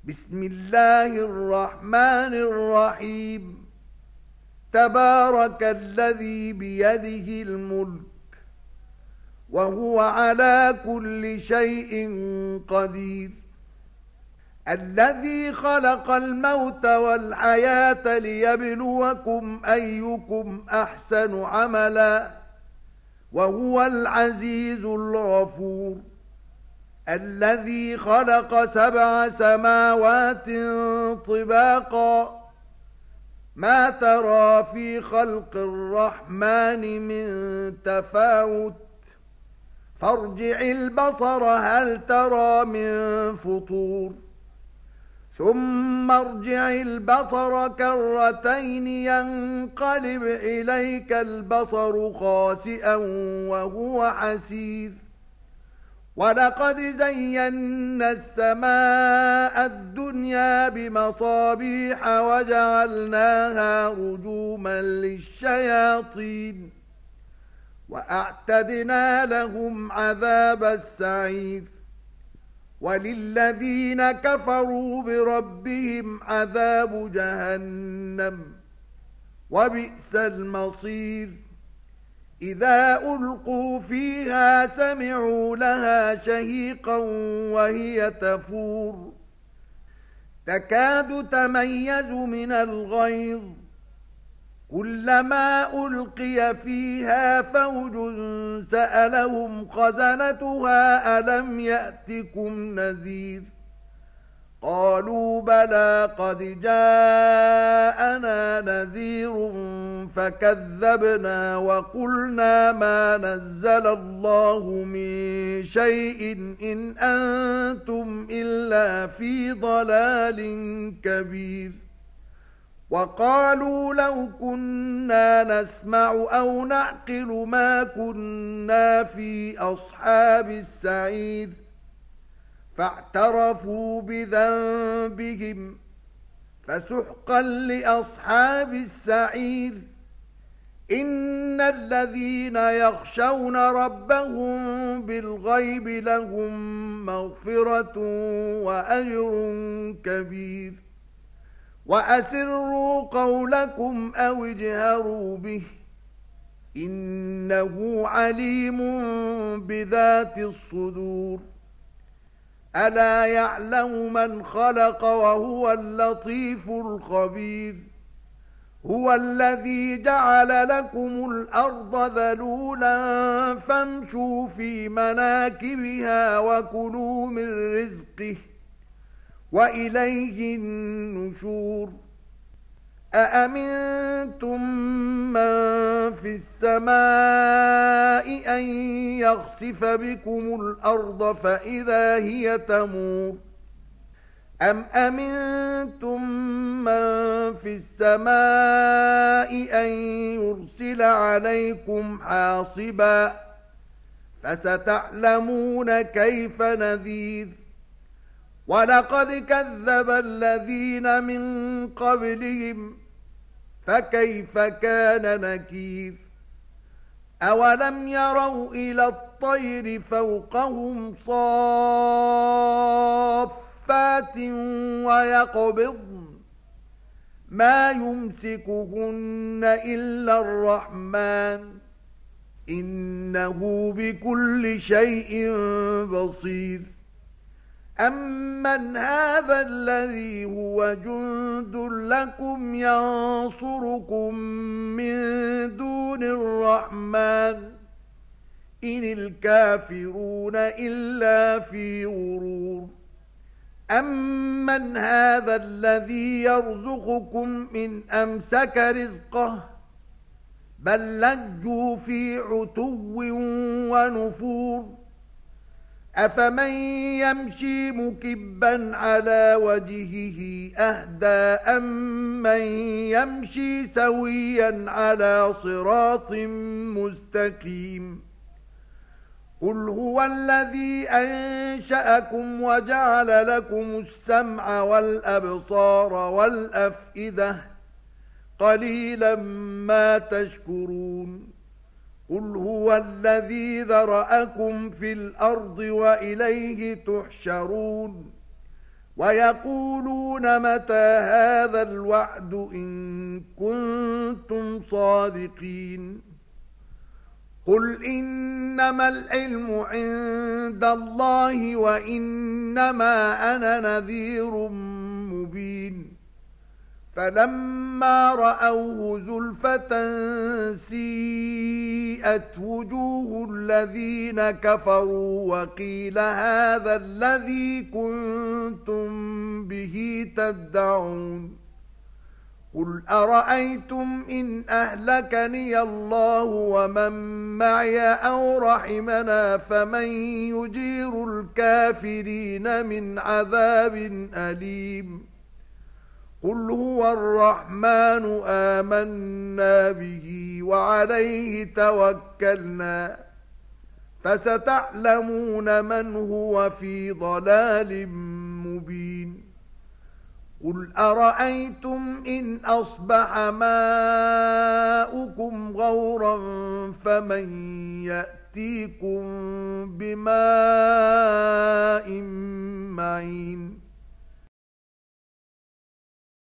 بسم الله الرحمن الرحيم. تبارك الذي بيده الملك وهو على كل شيء قدير. الذي خلق الموت والحياة ليبلوكم أيكم أحسن عملا وهو العزيز الغفور. الذي خلق 7 سماوات طباقا ما ترى في خلق الرحمن من تفاوت فارجع البصر هل ترى من فطور ثم ارجع البصر كرتين ينقلب إليك البصر خاسئا وهو حسير. ولقد زينا السماء الدنيا بمصابيح وجعلناها رجوما للشياطين وأعتدنا لهم عذاب السعير. وللذين كفروا بربهم عذاب جهنم وبئس المصير. إذا ألقوا فيها سمعوا لها شهيقا وهي تفور تكاد تميز من الغيظ كلما ألقي فيها فوج سألهم خزنتها ألم يأتكم نذير قالوا بلى قد جاءنا نذير فكذبنا وقلنا ما نزل الله من شيء إن أنتم إلا في ضلال كبير. وقالوا لو كنا نسمع أو نعقل ما كنا في أصحاب السعير فاعترفوا بذنبهم فسحقا لأصحاب السعير. إن الذين يخشون ربهم بالغيب لهم مغفرة وأجر كبير. وأسروا قولكم أو اجهروا به إنه عليم بذات الصدور. ألا يعلم من خلق وهو اللطيف الخبير. هو الذي جعل لكم الأرض ذلولا فامشوا في مناكبها وكلوا من رزقه وإليه النشور. أأمنتم من في السماء أن يخسف بكم الأرض فإذا هي تمور أم أمنتم من في السماء أن يرسل عليكم حاصبا فستعلمون كيف نذير. ولقد كذب الذين من قبلهم فكيف كان نكير. أولم يروا إلى الطير فوقهم صافات ويقبضن ما يمسكهن إلا الرحمن إنه بكل شيء بصير. أمن هذا الذي هو جند لكم ينصركم من دون الرحمن إن الكافرون إلا في غرور. أمن هذا الذي يرزقكم إن أمسك رزقه بل لجوا في عتو ونفور. أفمن يمشي مكبا على وجهه أهدى أمن يمشي سويا على صراط مستقيم. قل هو الذي أنشأكم وجعل لكم السمع والأبصار والأفئدة قليلا ما تشكرون. قل هو الذي ذرأكم في الأرض وإليه تحشرون ويقولون متى هذا الوعد إن كنتم صادقين قل إنما العلم عند الله وإنما أنا نذير مبين فلما رأوه زلفة سيئت وجوه الذين كفروا وقيل هذا الذي كنتم به تدعون قل أرأيتم إن أهلكني الله ومن معي أو رحمنا فمن يجير الكافرين من عذاب أليم قل هو الرحمن آمنا به وعليه توكلنا فستعلمون من هو في ضلال مبين قل أرأيتم إن أصبح ماؤكم غورا فمن يأتيكم بماء